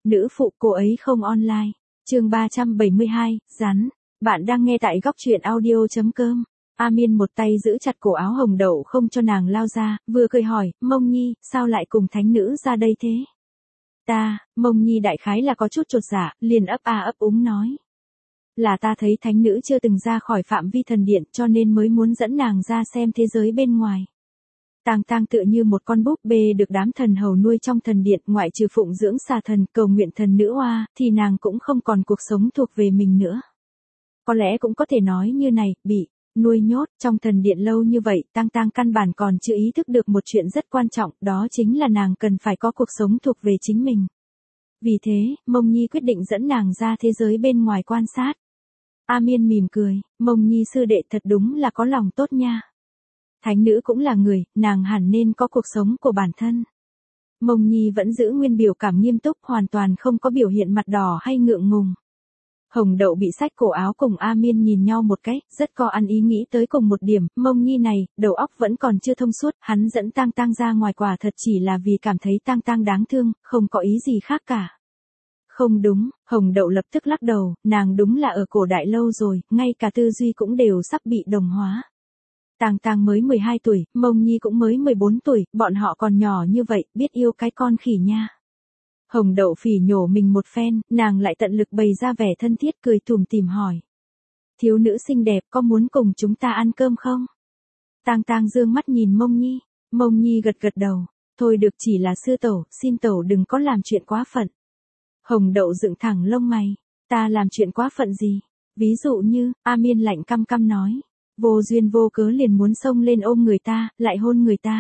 nữ phụ cô ấy không online. Chương 372, rắn. Bạn đang nghe tại góc truyện audio.com. A Miên một tay giữ chặt cổ áo Hồng Đậu không cho nàng lao ra, vừa cười hỏi, Mông Nhi, sao lại cùng thánh nữ ra đây thế? Mông Nhi đại khái là có chút chột dạ, liền ấp a ấp úng nói. Là ta thấy thánh nữ chưa từng ra khỏi phạm vi thần điện cho nên mới muốn dẫn nàng ra xem thế giới bên ngoài. Tang Tang tựa như một con búp bê được đám thần hầu nuôi trong thần điện, ngoại trừ phụng dưỡng xà thần, cầu nguyện thần nữ oa, thì nàng cũng không còn cuộc sống thuộc về mình nữa. Có lẽ cũng có thể nói như này, bị nuôi nhốt trong thần điện lâu như vậy, Tang Tang căn bản còn chưa ý thức được một chuyện rất quan trọng, đó chính là nàng cần phải có cuộc sống thuộc về chính mình. Vì thế, Mông Nhi quyết định dẫn nàng ra thế giới bên ngoài quan sát. A Miên mỉm cười, Mông Nhi sư đệ thật đúng là có lòng tốt nha. Thánh nữ cũng là người, nàng hẳn nên có cuộc sống của bản thân. Mông Nhi vẫn giữ nguyên biểu cảm nghiêm túc, hoàn toàn không có biểu hiện mặt đỏ hay ngượng ngùng. Hồng Đậu bị xách cổ áo cùng A Miên nhìn nhau một cái, rất có ăn ý nghĩ tới cùng một điểm, Mông Nhi này, đầu óc vẫn còn chưa thông suốt, hắn dẫn Tang Tang ra ngoài quả thật chỉ là vì cảm thấy Tang Tang đáng thương, không có ý gì khác cả. Không đúng, Hồng Đậu lập tức lắc đầu, nàng đúng là ở cổ đại lâu rồi, ngay cả tư duy cũng đều sắp bị đồng hóa. Tang Tang mới 12 tuổi, Mông Nhi cũng mới 14 tuổi, bọn họ còn nhỏ như vậy, biết yêu cái con khỉ nha. Hồng Đậu phỉ nhổ mình một phen, nàng lại tận lực bày ra vẻ thân thiết cười tủm tỉm hỏi. Thiếu nữ xinh đẹp có muốn cùng chúng ta ăn cơm không? Tang Tang dương mắt nhìn Mông Nhi gật gật đầu, thôi được chỉ là sư tẩu, xin tẩu đừng có làm chuyện quá phận. Hồng Đậu dựng thẳng lông mày, ta làm chuyện quá phận gì? Ví dụ như, A Miên lạnh căm căm nói. Vô duyên vô cớ liền muốn xông lên ôm người ta, lại hôn người ta.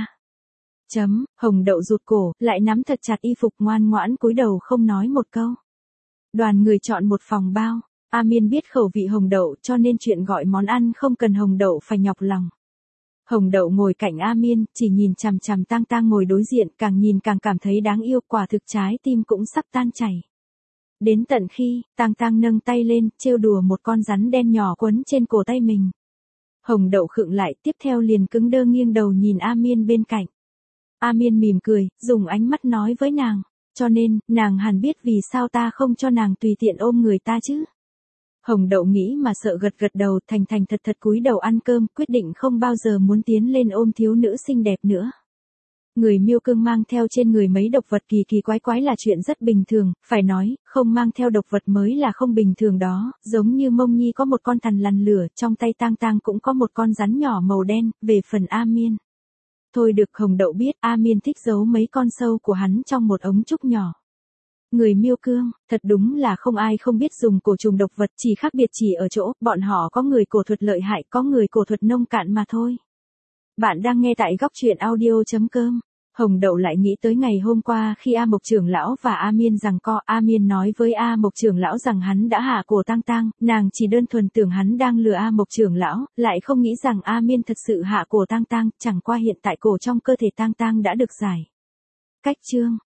Hồng Đậu rụt cổ, lại nắm thật chặt y phục ngoan ngoãn cúi đầu không nói một câu. Đoàn người chọn một phòng bao, A Miên biết khẩu vị Hồng Đậu cho nên chuyện gọi món ăn không cần Hồng Đậu phải nhọc lòng. Hồng Đậu ngồi cạnh A Miên, chỉ nhìn chằm chằm Tang Tang ngồi đối diện, càng nhìn càng cảm thấy đáng yêu, quả thực trái tim cũng sắp tan chảy. Đến tận khi, Tang Tang nâng tay lên, trêu đùa một con rắn đen nhỏ quấn trên cổ tay mình. Hồng Đậu khựng lại, tiếp theo liền cứng đơ nghiêng đầu nhìn A Miên bên cạnh. A Miên mỉm cười, dùng ánh mắt nói với nàng, cho nên, nàng hẳn biết vì sao ta không cho nàng tùy tiện ôm người ta chứ. Hồng Đậu nghĩ mà sợ gật gật đầu, thành thật cúi đầu ăn cơm, quyết định không bao giờ muốn tiến lên ôm thiếu nữ xinh đẹp nữa. Người miêu cương mang theo trên người mấy độc vật kỳ quái là chuyện rất bình thường, phải nói, không mang theo độc vật mới là không bình thường đó, giống như Mông Nhi có một con thằn lằn lửa, trong tay Tang Tang cũng có một con rắn nhỏ màu đen, về phần A Miên. Thôi được, Hồng Đậu biết A Miên thích giấu mấy con sâu của hắn trong một ống trúc nhỏ. Người miêu cương, thật đúng là không ai không biết dùng cổ trùng độc vật, chỉ khác biệt chỉ ở chỗ, bọn họ có người cổ thuật lợi hại, có người cổ thuật nông cạn mà thôi. Bạn đang nghe tại góc truyện audio.com. Hồng Đậu lại nghĩ tới ngày hôm qua khi A Mộc trưởng lão và A Miên giằng co, A Miên nói với A Mộc trưởng lão rằng hắn đã hạ cổ Tang Tang, nàng chỉ đơn thuần tưởng hắn đang lừa A Mộc trưởng lão, lại không nghĩ rằng A Miên thật sự hạ cổ Tang Tang, chẳng qua hiện tại cổ trong cơ thể Tang Tang đã được giải. Cách chương